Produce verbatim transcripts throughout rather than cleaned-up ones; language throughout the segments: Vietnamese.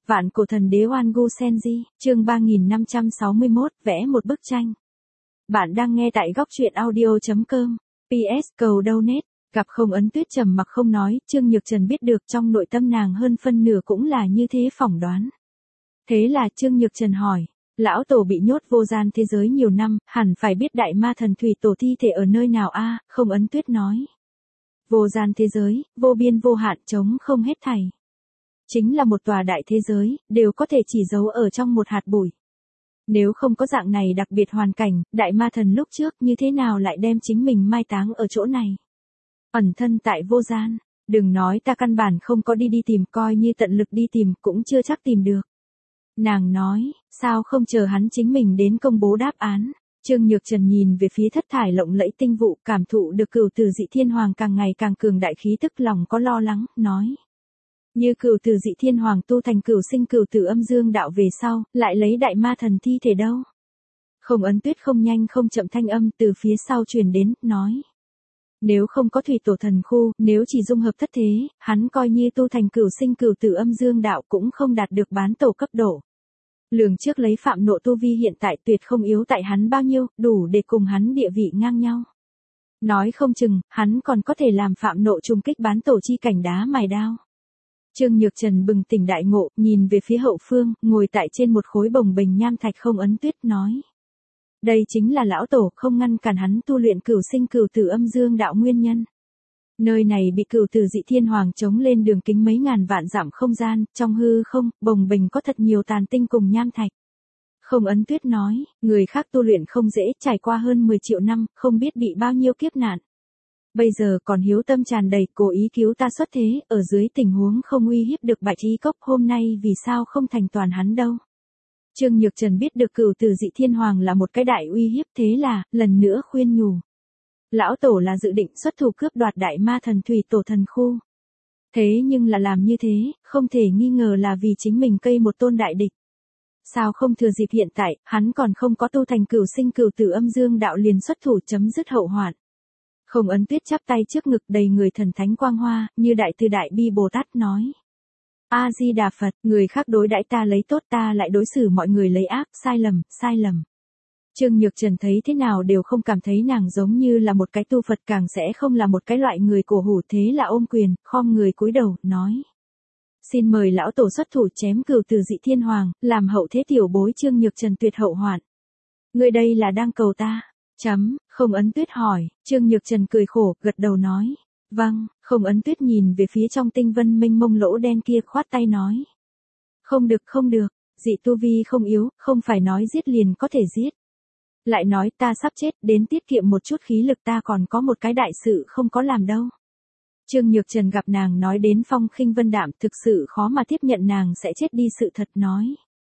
Vạn cổ thần đế Oan Gu Senji, chương ba nghìn năm trăm sáu mươi mốt, vẽ một bức tranh. Bạn đang nghe tại góc truyện audio chấm com. pê ét cầu donate. Gặp Không Ấn Tuyết trầm mặc không nói, Trương Nhược Trần biết được trong nội tâm nàng hơn phân nửa cũng là như thế phỏng đoán. Thế là Trương Nhược Trần hỏi, lão tổ bị nhốt vô gian thế giới nhiều năm, hẳn phải biết đại ma thần thủy tổ thi thể ở nơi nào a? Không Ấn Tuyết nói. Vô gian thế giới, vô biên vô hạn trống không hết thảy. Chính là một tòa đại thế giới, đều có thể chỉ giấu ở trong một hạt bụi. Nếu không có dạng này đặc biệt hoàn cảnh, đại ma thần lúc trước như thế nào lại đem chính mình mai táng ở chỗ này? Ẩn thân tại vô gian, đừng nói ta căn bản không có đi đi tìm, coi như tận lực đi tìm cũng chưa chắc tìm được. Nàng nói, sao không chờ hắn chính mình đến công bố đáp án? Trương Nhược Trần nhìn về phía thất thải lộng lẫy tinh vụ, cảm thụ được Cửu Tử Dị Thiên Hoàng càng ngày càng cường đại khí tức, lòng có lo lắng, nói. Như Cửu Tử Dị Thiên Hoàng tu thành cửu sinh cửu tử âm dương đạo về sau, lại lấy đại ma thần thi thể đâu? Không Ấn Tuyết không nhanh không chậm thanh âm từ phía sau truyền đến, nói. Nếu không có thủy tổ thần khu, nếu chỉ dung hợp thất thế, hắn coi như tu thành cửu sinh cửu tử âm dương đạo cũng không đạt được bán tổ cấp độ. Lường trước lấy Phạm Nộ tu vi hiện tại tuyệt không yếu tại hắn bao nhiêu, đủ để cùng hắn địa vị ngang nhau. Nói không chừng, hắn còn có thể làm Phạm Nộ trùng kích bán tổ chi cảnh đá mài đao. Trương Nhược Trần bừng tỉnh đại ngộ, nhìn về phía hậu phương, ngồi tại trên một khối bồng bềnh nham thạch. Không Ấn Tuyết nói. Đây chính là lão tổ không ngăn cản hắn tu luyện cửu sinh cửu tử âm dương đạo nguyên nhân. Nơi này bị Cửu Tử Dị Thiên Hoàng chống lên đường kính mấy ngàn vạn dặm không gian, trong hư không, bồng bềnh có thật nhiều tàn tinh cùng nham thạch. Không Ấn Tuyết nói, người khác tu luyện không dễ, trải qua hơn mười triệu năm, không biết bị bao nhiêu kiếp nạn. Bây giờ còn hiếu tâm tràn đầy, cố ý cứu ta xuất thế, ở dưới tình huống không uy hiếp được Bạch Ý Cốc, hôm nay vì sao không thành toàn hắn đâu. Trương Nhược Trần biết được Cửu Tử Dị Thiên Hoàng là một cái đại uy hiếp, thế là, lần nữa khuyên nhủ. Lão tổ là dự định xuất thủ cướp đoạt đại ma thần thủy tổ thần khu. Thế nhưng là làm như thế, không thể nghi ngờ là vì chính mình cây một tôn đại địch. Sao không thừa dịp hiện tại, hắn còn không có tu thành cửu sinh cửu tử âm dương đạo liền xuất thủ chấm dứt hậu hoạn. Không Ấn Tuyết chắp tay trước ngực đầy người thần thánh quang hoa, như đại từ đại bi Bồ Tát nói. A-di-đà Phật, người khác đối đãi ta lấy tốt, ta lại đối xử mọi người lấy ác, sai lầm, sai lầm. Trương Nhược Trần thấy thế nào đều không cảm thấy nàng giống như là một cái tu Phật, càng sẽ không là một cái loại người cổ hủ, thế là ôm quyền, khom người cúi đầu, nói. Xin mời lão tổ xuất thủ chém Cửu Tử Dị Thiên Hoàng, làm hậu thế tiểu bối Trương Nhược Trần tuyệt hậu hoạn. Người đây là đang cầu ta. Chấm, Không Ấn Tuyết hỏi, Trương Nhược Trần cười khổ, gật đầu nói. Vâng, Không Ấn Tuyết nhìn về phía trong tinh vân mênh mông lỗ đen kia, khoát tay nói. Không được không được, dị tu vi không yếu, không phải nói giết liền có thể giết. Lại nói ta sắp chết, đến tiết kiệm một chút khí lực, ta còn có một cái đại sự không có làm đâu. Trương Nhược Trần gặp nàng nói đến phong khinh vân đạm, thực sự khó mà tiếp nhận nàng sẽ chết đi sự thật, nói.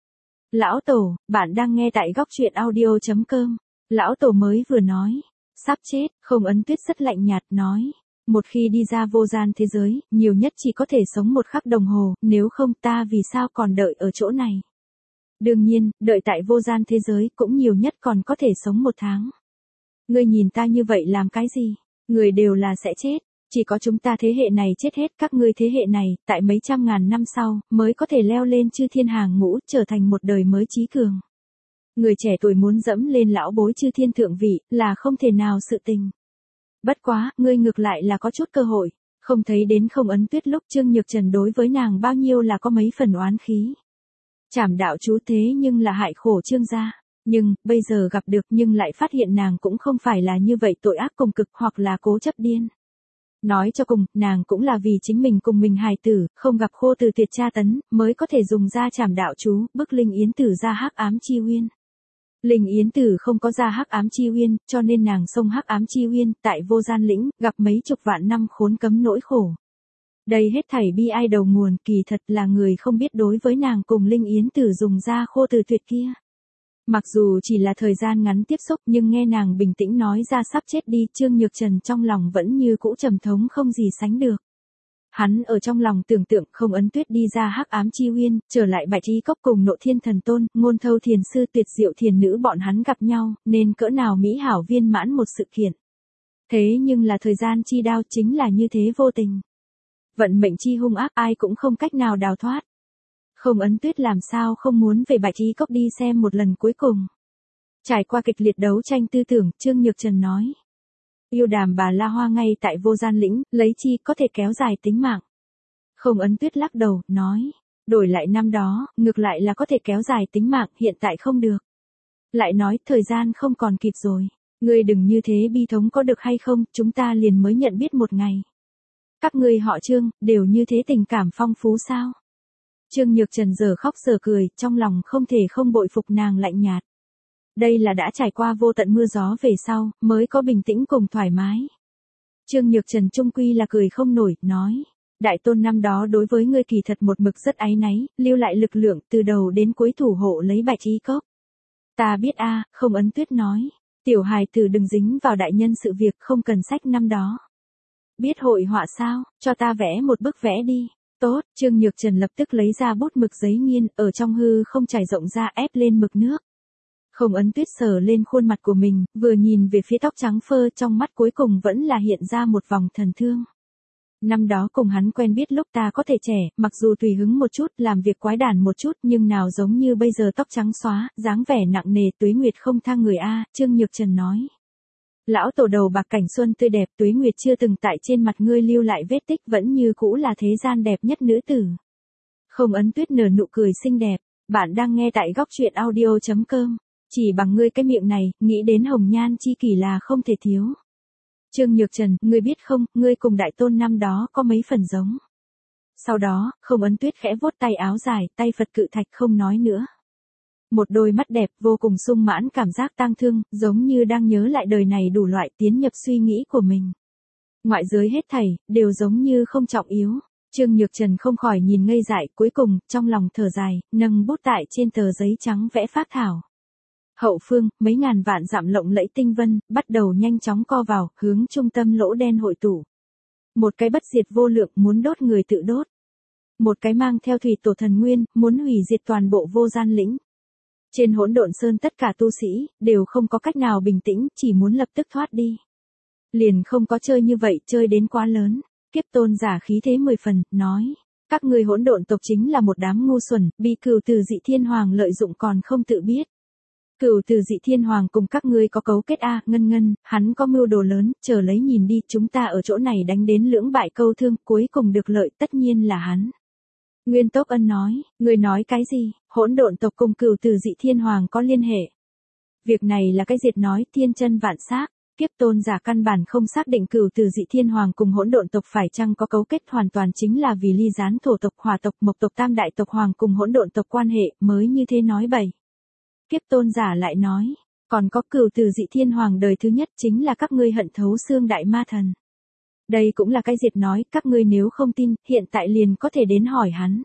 Lão tổ, bạn đang nghe tại góc truyện audio chấm com. Lão tổ mới vừa nói. Sắp chết, Không Ấn Tuyết rất lạnh nhạt, nói. Một khi đi ra vô gian thế giới, nhiều nhất chỉ có thể sống một khắc đồng hồ, nếu không ta vì sao còn đợi ở chỗ này. Đương nhiên, đợi tại vô gian thế giới cũng nhiều nhất còn có thể sống một tháng. Ngươi nhìn ta như vậy làm cái gì? Người đều là sẽ chết. Chỉ có chúng ta thế hệ này chết hết, các ngươi thế hệ này, tại mấy trăm ngàn năm sau, mới có thể leo lên chư thiên hàng ngũ, trở thành một đời mới trí cường. Người trẻ tuổi muốn dẫm lên lão bối chư thiên thượng vị, là không thể nào sự tình. Bất quá, ngươi ngược lại là có chút cơ hội. Không thấy đến Không Ấn Tuyết lúc Trương Nhược Trần đối với nàng bao nhiêu là có mấy phần oán khí. Trảm đạo chú thế nhưng là hại khổ Trương gia. Nhưng, bây giờ gặp được nhưng lại phát hiện nàng cũng không phải là như vậy tội ác cùng cực hoặc là cố chấp điên. Nói cho cùng, nàng cũng là vì chính mình cùng mình hài tử, không gặp khô từ tuyệt tra tấn, mới có thể dùng ra trảm đạo chú, bức Linh Yến Tử ra hắc ám chi uyên. Linh Yến Tử không có ra hắc ám chi uyên, cho nên nàng xông hắc ám chi uyên, tại vô gian lĩnh, gặp mấy chục vạn năm khốn cấm nỗi khổ. Đây hết thảy bi ai đầu nguồn, kỳ thật là người không biết đối với nàng cùng Linh Yến Tử dùng ra khô từ tuyệt kia. Mặc dù chỉ là thời gian ngắn tiếp xúc, nhưng nghe nàng bình tĩnh nói ra sắp chết đi, Trương Nhược Trần trong lòng vẫn như cũ trầm thống không gì sánh được. Hắn ở trong lòng tưởng tượng Không Ấn Tuyết đi ra hắc ám chi uyên, trở lại Bạch Ý Cốc cùng Nộ Thiên Thần Tôn, Ngôn Thâu Thiền Sư, Tuyệt Diệu Thiền Nữ bọn hắn gặp nhau, nên cỡ nào mỹ hảo viên mãn một sự kiện. Thế nhưng là thời gian chi đao chính là như thế vô tình. Vận mệnh chi hung ác ai cũng không cách nào đào thoát. Không Ấn Tuyết làm sao không muốn về Bạch Trí Cốc đi xem một lần cuối cùng. Trải qua kịch liệt đấu tranh tư tưởng, Trương Nhược Trần nói. Yêu đàm bà La Hoa ngay tại Vô Gian Lĩnh, lấy chi có thể kéo dài tính mạng. Không Ấn Tuyết lắc đầu, nói. Đổi lại năm đó, ngược lại là có thể kéo dài tính mạng, hiện tại không được. Lại nói, thời gian không còn kịp rồi. Ngươi đừng như thế bi thống có được hay không, chúng ta liền mới nhận biết một ngày. Các ngươi họ Trương, đều như thế tình cảm phong phú sao? Trương Nhược Trần giờ khóc giờ cười, trong lòng không thể không bội phục nàng lạnh nhạt. Đây là đã trải qua vô tận mưa gió về sau, mới có bình tĩnh cùng thoải mái. Trương Nhược Trần trung quy là cười không nổi, nói. Đại tôn năm đó đối với ngươi kỳ thật một mực rất áy náy, lưu lại lực lượng từ đầu đến cuối thủ hộ lấy Bạch Trí Cốc. Ta biết a, Không Ấn Tuyết nói. Tiểu hài tử đừng dính vào đại nhân sự việc, không cần sách năm đó. Biết hội họa sao, cho ta vẽ một bức vẽ đi. Tốt, Trương Nhược Trần lập tức lấy ra bút mực giấy nghiên, ở trong hư không trải rộng ra ép lên mực nước. Không Ấn Tuyết sờ lên khuôn mặt của mình, vừa nhìn về phía tóc trắng phơ, trong mắt cuối cùng vẫn là hiện ra một vòng thần thương. Năm đó cùng hắn quen biết lúc ta có thể trẻ, mặc dù tùy hứng một chút, làm việc quái đản một chút, nhưng nào giống như bây giờ tóc trắng xóa, dáng vẻ nặng nề, tuế nguyệt không thang người a, Trương Nhược Trần nói. Lão tổ đầu bạc cảnh xuân tươi đẹp, tuế nguyệt chưa từng tại trên mặt ngươi lưu lại vết tích, vẫn như cũ là thế gian đẹp nhất nữ tử. Không Ấn Tuyết nở nụ cười xinh đẹp. Bạn đang nghe tại góc truyện audio chấm com. Chỉ bằng ngươi cái miệng này, nghĩ đến hồng nhan chi kỷ là không thể thiếu. Trương Nhược Trần, ngươi biết không, ngươi cùng đại tôn năm đó có mấy phần giống. Sau đó, Không Ấn Tuyết khẽ vuốt tay áo dài, tay Phật cự thạch không nói nữa. Một đôi mắt đẹp vô cùng sung mãn cảm giác tang thương, giống như đang nhớ lại đời này đủ loại tiến nhập suy nghĩ của mình. Ngoại giới hết thảy, đều giống như không trọng yếu. Trương Nhược Trần không khỏi nhìn ngây dại, cuối cùng, trong lòng thở dài, nâng bút tại trên tờ giấy trắng vẽ phác thảo. Hậu phương, mấy ngàn vạn dặm lộng lẫy tinh vân, bắt đầu nhanh chóng co vào, hướng trung tâm lỗ đen hội tụ. Một cái bất diệt vô lượng muốn đốt người tự đốt. Một cái mang theo thủy tổ thần nguyên, muốn hủy diệt toàn bộ Vô Gian Lĩnh. Trên Hỗn Độn Sơn tất cả tu sĩ, đều không có cách nào bình tĩnh, chỉ muốn lập tức thoát đi. Liền không có chơi như vậy, chơi đến quá lớn. Kiếp tôn giả khí thế mười phần, nói. Các ngươi hỗn độn tộc chính là một đám ngu xuẩn, bị Cửu Từ Dị Thiên Hoàng lợi dụng còn không tự biết. Cửu Từ Dị Thiên Hoàng cùng các ngươi có cấu kết a, Ngân Ngân, hắn có mưu đồ lớn, chờ lấy nhìn đi, chúng ta ở chỗ này đánh đến lưỡng bại câu thương, cuối cùng được lợi tất nhiên là hắn. Nguyên Tốc Ân nói, ngươi nói cái gì, hỗn độn tộc cùng Cửu Từ Dị Thiên Hoàng có liên hệ. Việc này là cái diệt nói, thiên chân vạn xác. Kiếp tôn giả căn bản không xác định Cửu Từ Dị Thiên Hoàng cùng hỗn độn tộc phải chăng có cấu kết, hoàn toàn chính là vì ly gián thổ tộc, hỏa tộc, mộc tộc, tam đại tộc hoàng cùng hỗn độn tộc quan hệ, mới như thế nói bậy. Kiếp tôn giả lại nói, còn có Cửu Từ Dị Thiên Hoàng đời thứ nhất chính là các ngươi hận thấu xương đại ma thần. Đây cũng là cái diệt nói, các ngươi nếu không tin, hiện tại liền có thể đến hỏi hắn.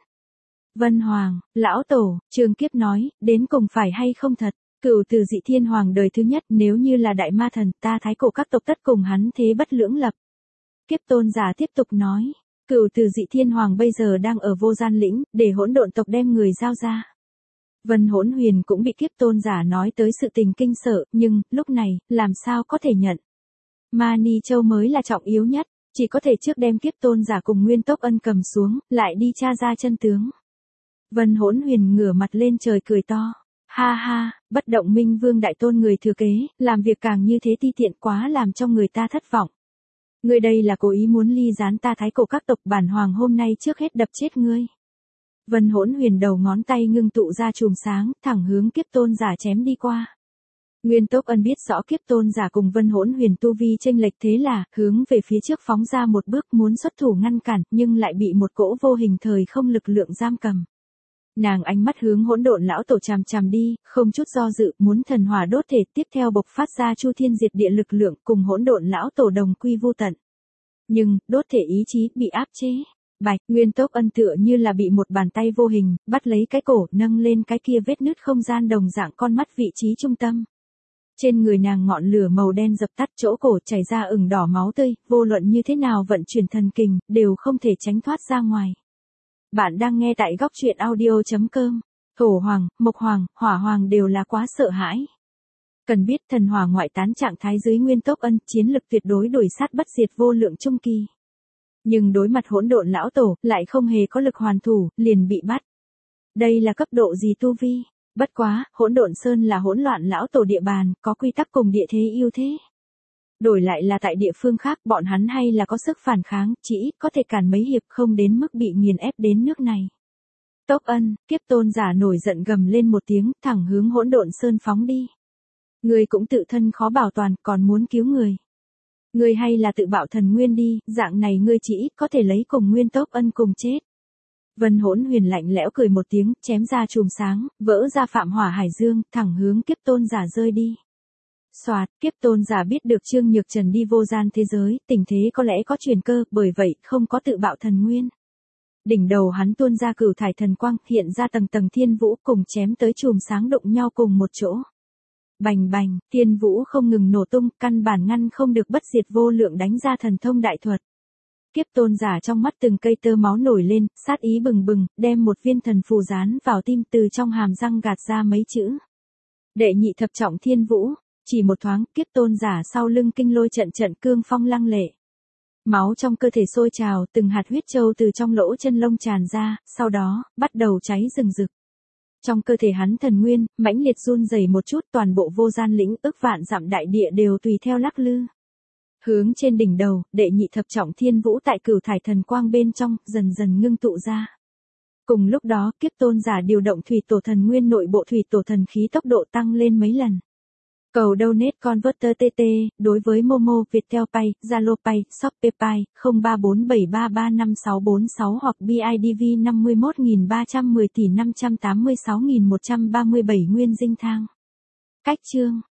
Vân Hoàng, lão tổ, Trương Kiếp nói, đến cùng phải hay không thật. Cửu Từ Dị Thiên Hoàng đời thứ nhất, nếu như là đại ma thần, ta thái cổ các tộc tất cùng hắn thế bất lưỡng lập. Kiếp tôn giả tiếp tục nói, Cửu Từ Dị Thiên Hoàng bây giờ đang ở Vô Gian Lĩnh, để hỗn độn tộc đem người giao ra. Vân Hỗn Huyền cũng bị kiếp tôn giả nói tới sự tình kinh sợ, nhưng, lúc này, làm sao có thể nhận. Mani Châu mới là trọng yếu nhất, chỉ có thể trước đem kiếp tôn giả cùng Nguyên Tốc Ân cầm xuống, lại đi tra ra chân tướng. Vân Hỗn Huyền ngửa mặt lên trời cười to. Ha ha, bất động minh vương đại tôn người thừa kế, làm việc càng như thế ti tiện quá làm cho người ta thất vọng. Ngươi đây là cố ý muốn ly gián ta thái cổ các tộc, bản hoàng hôm nay trước hết đập chết ngươi. Vân Hỗn Huyền đầu ngón tay ngưng tụ ra chùm sáng, thẳng hướng kiếp tôn giả chém đi qua. Nguyên Tốc Ân biết rõ kiếp tôn giả cùng Vân Hỗn Huyền tu vi chênh lệch, thế là, hướng về phía trước phóng ra một bước muốn xuất thủ ngăn cản, nhưng lại bị một cỗ vô hình thời không lực lượng giam cầm. Nàng ánh mắt hướng hỗn độn lão tổ chằm chằm đi, không chút do dự, muốn thần hỏa đốt thể, tiếp theo bộc phát ra chu thiên diệt địa lực lượng, cùng hỗn độn lão tổ đồng quy vô tận. Nhưng, đốt thể ý chí bị áp chế. Bạch, Nguyên Tốc Ân tựa như là bị một bàn tay vô hình bắt lấy cái cổ, nâng lên cái kia vết nứt không gian đồng dạng con mắt vị trí trung tâm. Trên người nàng ngọn lửa màu đen dập tắt, chỗ cổ chảy ra ửng đỏ máu tươi, vô luận như thế nào vận chuyển thần kình, đều không thể tránh thoát ra ngoài. Bạn đang nghe tại góc truyện audio chấm com. Thổ Hoàng, Mộc Hoàng, Hỏa Hoàng đều là quá sợ hãi. Cần biết thần hỏa ngoại tán trạng thái dưới Nguyên Tốc Ân, chiến lực tuyệt đối đuổi sát bất diệt vô lượng trung kỳ. Nhưng đối mặt hỗn độn lão tổ, lại không hề có lực hoàn thủ, liền bị bắt. Đây là cấp độ gì tu vi? Bất quá, Hỗn Độn Sơn là hỗn loạn lão tổ địa bàn, có quy tắc cùng địa thế ưu thế. Đổi lại là tại địa phương khác, bọn hắn hay là có sức phản kháng, chỉ ít có thể cản mấy hiệp, không đến mức bị nghiền ép đến nước này. Tốc Ân, Kiếp Tôn giả nổi giận gầm lên một tiếng, thẳng hướng Hỗn Độn Sơn phóng đi. Ngươi cũng tự thân khó bảo toàn, còn muốn cứu người. Ngươi hay là tự bạo thần nguyên đi, dạng này ngươi chỉ ít có thể lấy cùng nguyên Tốc Ân cùng chết. Vân Hỗn Huyền lạnh lẽo cười một tiếng, chém ra chùm sáng, vỡ ra Phạm Hỏa Hải Dương, thẳng hướng Kiếp Tôn giả rơi đi. Soạt, Kiếp Tôn giả biết được Trương Nhược Trần đi vô gian thế giới, tình thế có lẽ có chuyển cơ, bởi vậy không có tự bạo thần nguyên. Đỉnh đầu hắn tuôn ra cửu thải thần quang, hiện ra tầng tầng thiên vũ cùng chém tới chùm sáng đụng nhau cùng một chỗ. Bành bành, thiên vũ không ngừng nổ tung, căn bản ngăn không được bất diệt vô lượng đánh ra thần thông đại thuật. Kiếp Tôn giả trong mắt từng cây tơ máu nổi lên, sát ý bừng bừng, đem một viên thần phù dán vào tim, từ trong hàm răng gạt ra mấy chữ. Đệ nhị thập trọng thiên vũ, chỉ một thoáng, Kiếp Tôn giả sau lưng kinh lôi trận trận cương phong lăng lệ. Máu trong cơ thể sôi trào, từng hạt huyết châu từ trong lỗ chân lông tràn ra, sau đó, bắt đầu cháy rừng rực. Trong cơ thể hắn thần nguyên, mãnh liệt run rẩy một chút, toàn bộ vô gian lĩnh ức vạn dặm đại địa đều tùy theo lắc lư. Hướng trên đỉnh đầu, đệ nhị thập trọng thiên vũ tại cửu thải thần quang bên trong, dần dần ngưng tụ ra. Cùng lúc đó, Kiếp Tôn giả điều động thủy tổ thần nguyên nội bộ thủy tổ thần khí tốc độ tăng lên mấy lần. Cầu donate converter tê tê, đối với Momo, Viettel Pay, Zalo Pay, Shopee Pay, không ba bốn bảy ba ba năm sáu bốn sáu hoặc bê i đê vê năm mươi mốt nghìn ba trăm mười tỷ năm trăm tám mươi sáu nghìn một trăm ba mươi bảy nguyên dinh thang. Cách chương